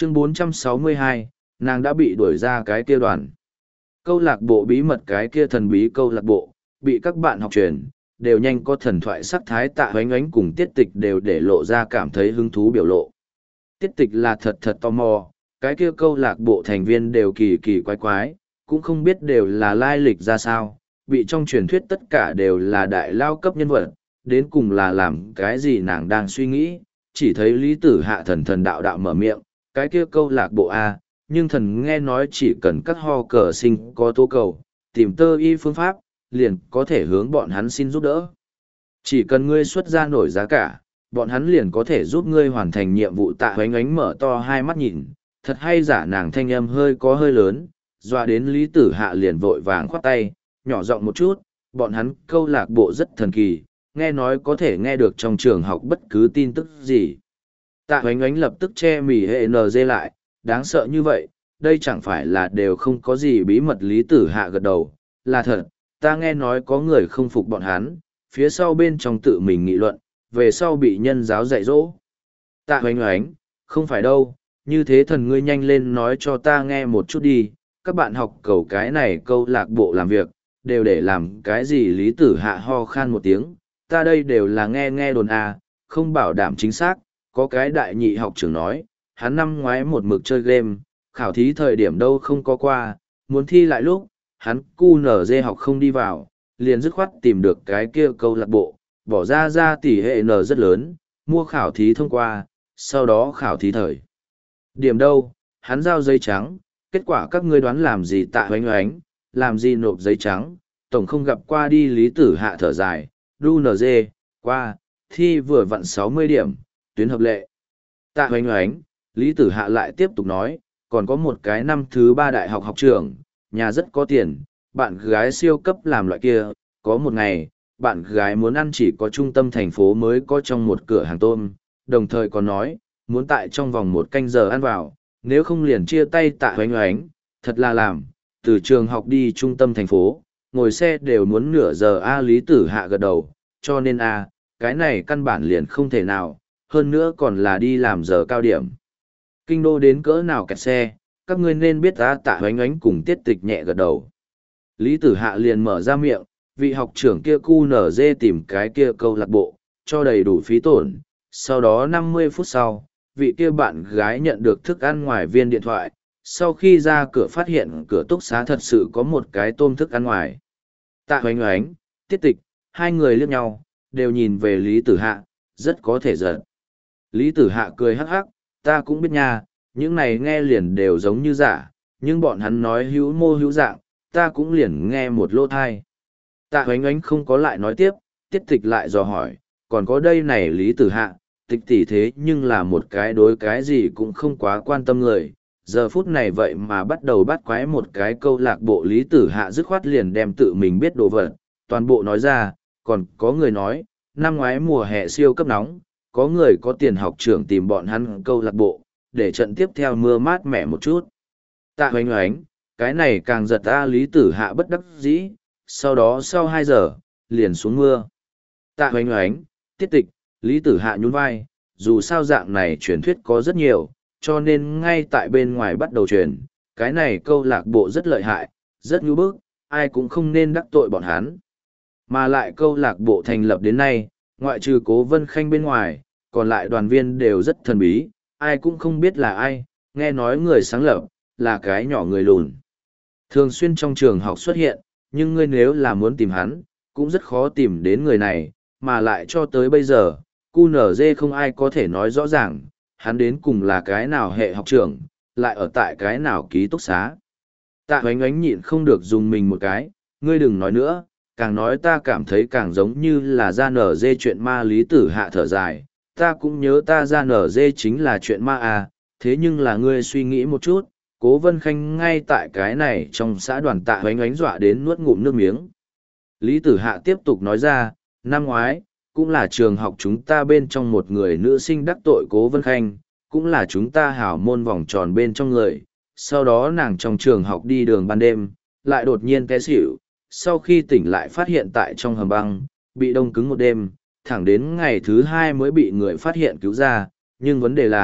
Chương 462, nàng đã bị đuổi ra cái kia đoàn. Câu lạc bộ bí mật, cái kia thần bí câu lạc bộ, bị các bạn học truyền, đều nhanh có thần thoại sắc thái. Tạ Hoánh Oánh cùng Tiết Tịch đều để lộ ra cảm thấy hứng thú biểu lộ. Tiết Tịch là thật tò mò, cái kia câu lạc bộ thành viên đều kỳ kỳ quái quái, cũng không biết đều là lai lịch ra sao, bị trong truyền thuyết tất cả đều là đại lao cấp nhân vật, đến cùng là làm cái gì nàng đang suy nghĩ, chỉ thấy Lý Tử Hạ thần đạo mở miệng, cái kia câu lạc bộ A, nhưng thần nghe nói chỉ cần các ho cờ sinh có tố cầu, tìm tơ y phương pháp, liền có thể hướng bọn hắn xin giúp đỡ. Chỉ cần ngươi xuất ra nổi giá cả, bọn hắn liền có thể giúp ngươi hoàn thành nhiệm vụ. Tạ Hoánh Oánh mở to hai mắt nhìn, thật hay giả, nàng thanh âm hơi lớn, dọa đến Lý Tử Hạ liền vội vàng khoát tay, nhỏ giọng một chút, bọn hắn câu lạc bộ rất thần kỳ, nghe nói có thể nghe được trong trường học bất cứ tin tức gì. Tạ Hoánh Oánh lập tức che mỉ hệ NG lại, đáng sợ như vậy, đây chẳng phải là đều không có gì bí mật. Lý Tử Hạ gật đầu, là thật, ta nghe nói có người không phục bọn hắn, phía sau bên trong tự mình nghị luận, về sau bị nhân giáo dạy dỗ. Tạ Hoánh Oánh, không phải đâu, như thế thần ngươi nhanh lên nói cho ta nghe một chút đi, các bạn học cầu cái này câu lạc bộ làm việc, đều để làm cái gì? Lý Tử Hạ ho khan một tiếng, ta đây đều là nghe đồn à, không bảo đảm chính xác, có cái đại nhị học trưởng nói, hắn năm ngoái một mực chơi game, khảo thí thời điểm đâu không có qua, muốn thi lại lúc, hắn QNZ học không đi vào, liền dứt khoát tìm được cái kia câu lạc bộ, bỏ ra tỷ hệ N rất lớn, mua khảo thí thông qua, sau đó khảo thí thời. Điểm đâu, hắn giao giấy trắng, kết quả các ngươi đoán làm gì? Tạ Hoánh Oánh, làm gì nộp giấy trắng, tổng không gặp qua đi. Lý Tử Hạ thở dài, QNZ, qua, thi vừa vặn 60 điểm, tuyến hợp lệ. Tạ Hoánh Oánh, Lý Tử Hạ lại tiếp tục nói, còn có một cái năm thứ 3 đại học học trưởng, nhà rất có tiền, bạn gái siêu cấp làm loại kia, có một ngày, bạn gái muốn ăn chỉ có trung tâm thành phố mới có trong một cửa hàng tôm, đồng thời còn nói, muốn tại trong vòng 1 canh giờ ăn vào, nếu không liền chia tay. Tạ Hoánh Oánh, thật là làm, từ trường học đi trung tâm thành phố, ngồi xe đều muốn nửa giờ a. Lý Tử Hạ gật đầu, cho nên a, cái này căn bản liền không thể nào, hơn nữa còn là đi làm giờ cao điểm. Kinh đô đến cỡ nào kẹt xe, các ngươi nên biết ta. Tạ Hoánh Oánh cùng Tiết Tịch nhẹ gật đầu. Lý Tử Hạ liền mở ra miệng, vị học trưởng kia QNZ tìm cái kia câu lạc bộ, cho đầy đủ phí tổn. Sau đó 50 phút sau, vị kia bạn gái nhận được thức ăn ngoài viên điện thoại, sau khi ra cửa phát hiện cửa túc xá thật sự có một cái tôm thức ăn ngoài. Tạ Hoánh Oánh, Tiết Tịch, hai người liếc nhau, đều nhìn về Lý Tử Hạ, rất có thể giận. Lý Tử Hạ cười hắc hắc, ta cũng biết nha, những này nghe liền đều giống như giả, nhưng bọn hắn nói hữu mô hữu dạng, ta cũng liền nghe một lỗ thai. Tạ Hoánh Oánh không có lại nói tiếp, Tiết Tịch lại dò hỏi, còn có đây này Lý Tử Hạ, Tịch tỷ thế nhưng là một cái đối cái gì cũng không quá quan tâm người, giờ phút này vậy mà bắt đầu bắt quái một cái câu lạc bộ. Lý Tử Hạ dứt khoát liền đem tự mình biết đồ vật, toàn bộ nói ra, còn có người nói, năm ngoái mùa hè siêu cấp nóng, có người có tiền học trưởng tìm bọn hắn câu lạc bộ, để trận tiếp theo mưa mát mẻ một chút. Tạ Hoánh Oánh, cái này càng giật ta. Lý Tử Hạ bất đắc dĩ, sau đó sau 2 giờ, liền xuống mưa. Tạ Hoánh Oánh, Tiết Tịch, Lý Tử Hạ nhún vai, dù sao dạng này truyền thuyết có rất nhiều, cho nên ngay tại bên ngoài bắt đầu truyền, cái này câu lạc bộ rất lợi hại, rất nhu bức, ai cũng không nên đắc tội bọn hắn. Mà lại câu lạc bộ thành lập đến nay, ngoại trừ Cố Vân Khanh bên ngoài, còn lại đoàn viên đều rất thần bí, ai cũng không biết là ai, nghe nói người sáng lập, là cái nhỏ người lùn. Thường xuyên trong trường học xuất hiện, nhưng ngươi nếu là muốn tìm hắn, cũng rất khó tìm đến người này, mà lại cho tới bây giờ, QNZ không ai có thể nói rõ ràng, hắn đến cùng là cái nào hệ học trưởng, lại ở tại cái nào ký túc xá. Tạ Hoánh Oánh nhịn không được dùng mình một cái, ngươi đừng nói nữa, càng nói ta cảm thấy càng giống như là ra nở dê chuyện ma. Lý Tử Hạ thở dài, ta cũng nhớ ta ra nở dê chính là chuyện ma à, thế nhưng là ngươi suy nghĩ một chút, Cố Vân Khanh ngay tại cái này trong xã đoàn. Tạ Hoánh Oánh dọa đến nuốt ngụm nước miếng. Lý Tử Hạ tiếp tục nói ra, năm ngoái, cũng là trường học chúng ta bên trong một người nữ sinh đắc tội Cố Vân Khanh, cũng là chúng ta hảo môn vòng tròn bên trong người, sau đó nàng trong trường học đi đường ban đêm, lại đột nhiên té xỉu, sau khi tỉnh lại phát hiện tại trong hầm băng, bị đông cứng một đêm, thẳng đến ngày thứ 2 mới bị người phát hiện cứu ra, nhưng vấn đề là,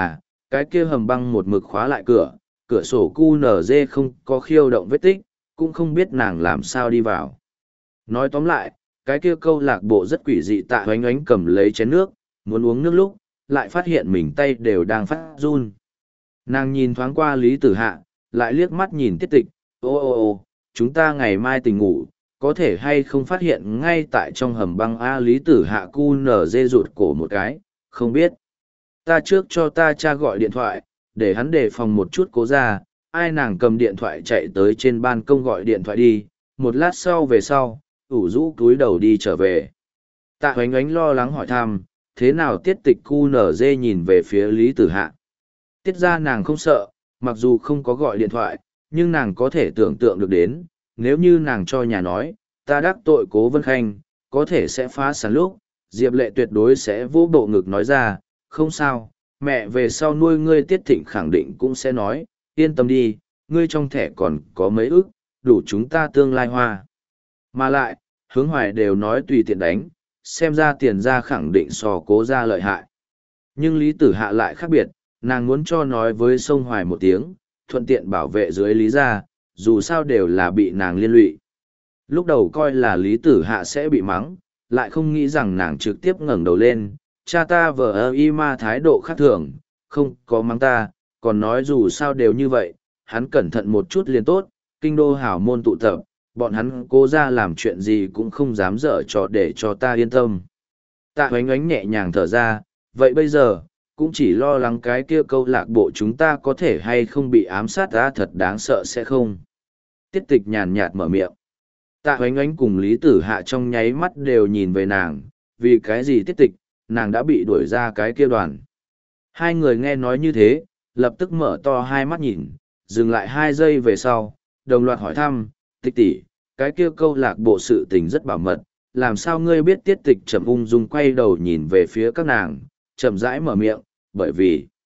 cái kia hầm băng một mực khóa lại cửa, cửa sổ QNZ không có khiêu động vết tích, cũng không biết nàng làm sao đi vào. Nói tóm lại, cái kia câu lạc bộ rất quỷ dị. Tạ Hoánh Oánh cầm lấy chén nước, muốn uống nước lúc, lại phát hiện mình tay đều đang phát run. Nàng nhìn thoáng qua Lý Tử Hạ, lại liếc mắt nhìn Tiết Tịch, ô, chúng ta ngày mai tỉnh ngủ, có thể hay không phát hiện ngay tại trong hầm băng A. Lý Tử Hạ QNZ rụt cổ một cái, không biết. Ta trước cho ta cha gọi điện thoại, để hắn đề phòng một chút cố ra, ai nàng cầm điện thoại chạy tới trên ban công gọi điện thoại đi, một lát sau về sau, ủ rũ túi đầu đi trở về. Tạ Hoánh Oánh lo lắng hỏi thăm, thế nào Tiết Tịch QNZ nhìn về phía Lý Tử Hạ. Tiết ra nàng không sợ, mặc dù không có gọi điện thoại, nhưng nàng có thể tưởng tượng được đến, nếu như nàng cho nhà nói, ta đắc tội Cố Vân Khanh, có thể sẽ phá sản lúc, Diệp Lệ tuyệt đối sẽ vỗ bộ ngực nói ra, không sao, mẹ về sau nuôi ngươi. Tiết Thịnh khẳng định cũng sẽ nói, yên tâm đi, ngươi trong thẻ còn có mấy ức, đủ chúng ta tương lai hoa. Mà lại, Hướng Hoài đều nói tùy tiện đánh, xem ra tiền ra khẳng định so Cố ra lợi hại. Nhưng Lý Tử Hạ lại khác biệt, nàng muốn cho nói với Sông Hoài một tiếng, thuận tiện bảo vệ dưới Lý gia, dù sao đều là bị nàng liên lụy. Lúc đầu coi là Lý Tử Hạ sẽ bị mắng, lại không nghĩ rằng nàng trực tiếp ngẩng đầu lên, cha ta vờ y ma thái độ khác thường, không có mắng ta, còn nói dù sao đều như vậy, hắn cẩn thận một chút liền tốt, kinh đô hảo môn tụ tập, bọn hắn cố ra làm chuyện gì cũng không dám dở trò để cho ta yên tâm. Tạ Hoánh Oánh nhẹ nhàng thở ra, vậy bây giờ, cũng chỉ lo lắng cái kia câu lạc bộ chúng ta có thể hay không bị ám sát ra, thật đáng sợ sẽ không. Tiết Tịch nhàn nhạt mở miệng. Tạ Hoánh Oánh cùng Lý Tử Hạ trong nháy mắt đều nhìn về nàng, vì cái gì Tiết Tịch, nàng đã bị đuổi ra cái kia đoàn. Hai người nghe nói như thế, lập tức mở to hai mắt nhìn, dừng lại 2 giây về sau, đồng loạt hỏi thăm, Tịch tỷ, cái kia câu lạc bộ sự tình rất bảo mật, làm sao ngươi biết? Tiết Tịch chậm ung dung quay đầu nhìn về phía các nàng, chậm rãi mở miệng, bởi vì